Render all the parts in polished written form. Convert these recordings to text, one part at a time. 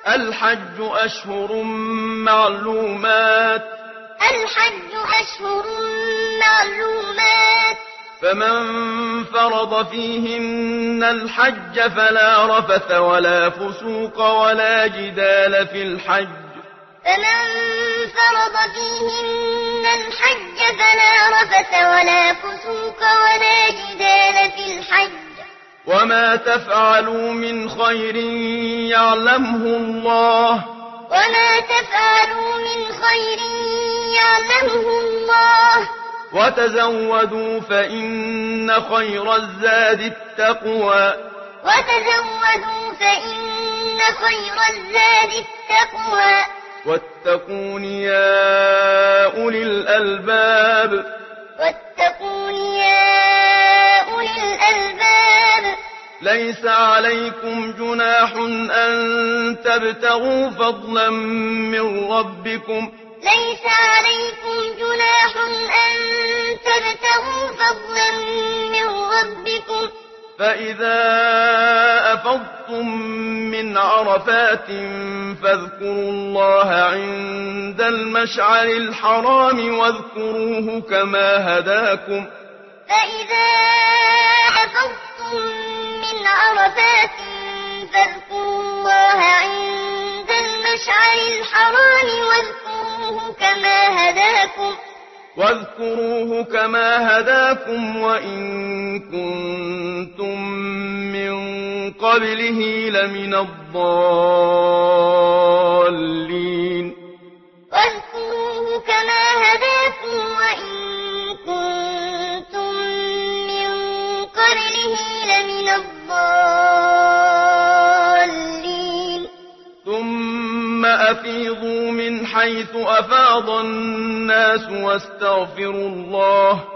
الحج أشهر معلومات فمن فرض فيهن الحج فلا رفث ولا فسوق ولا جدال في الحج وما تفعلوا من خير يعلمه الله وتزودوا فإن خير الزاد التقوى واتقون يا أولي الألباب ليس عليكم جناح أن تبتغوا فضلا من ربكم فإذا أفضتم من عرفات فاذكروا الله عند المشعر الحرام واذكروه كما هداكم وإن كنتم من قبله لمن الضالين ثم أفيضوا من حيث أفاض الناس واستغفروا الله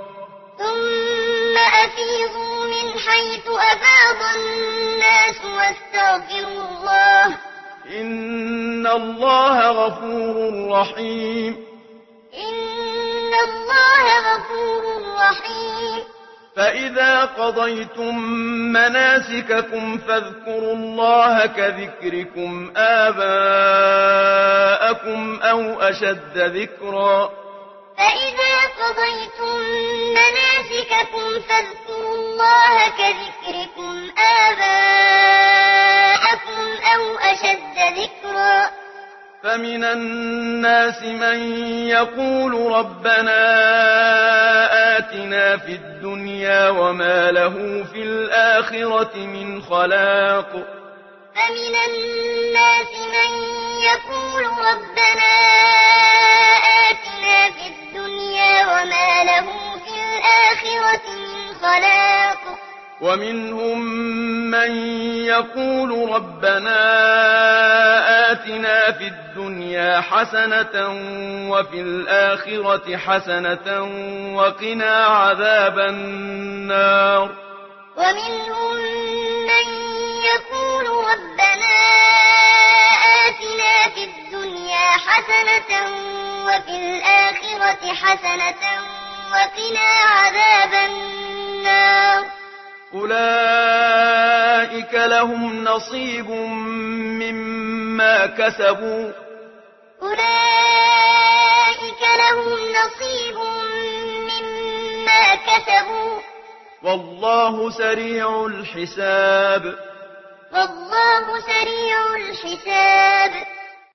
إن الله غفور رحيم فإذا قضيتم مناسككم فاذكروا الله كذكركم آباءكم أو أشد ذكرا فمن الناس من يقول ربنا آتنا في الدنيا وما له في الآخرة من خلاق ومنهم من يقول ربنا آتنا في الدنيا حسنة وفي الآخرة حسنة وقنا عذاب النار أولئك لهم نصيب مما كسبوا والله سريع الحساب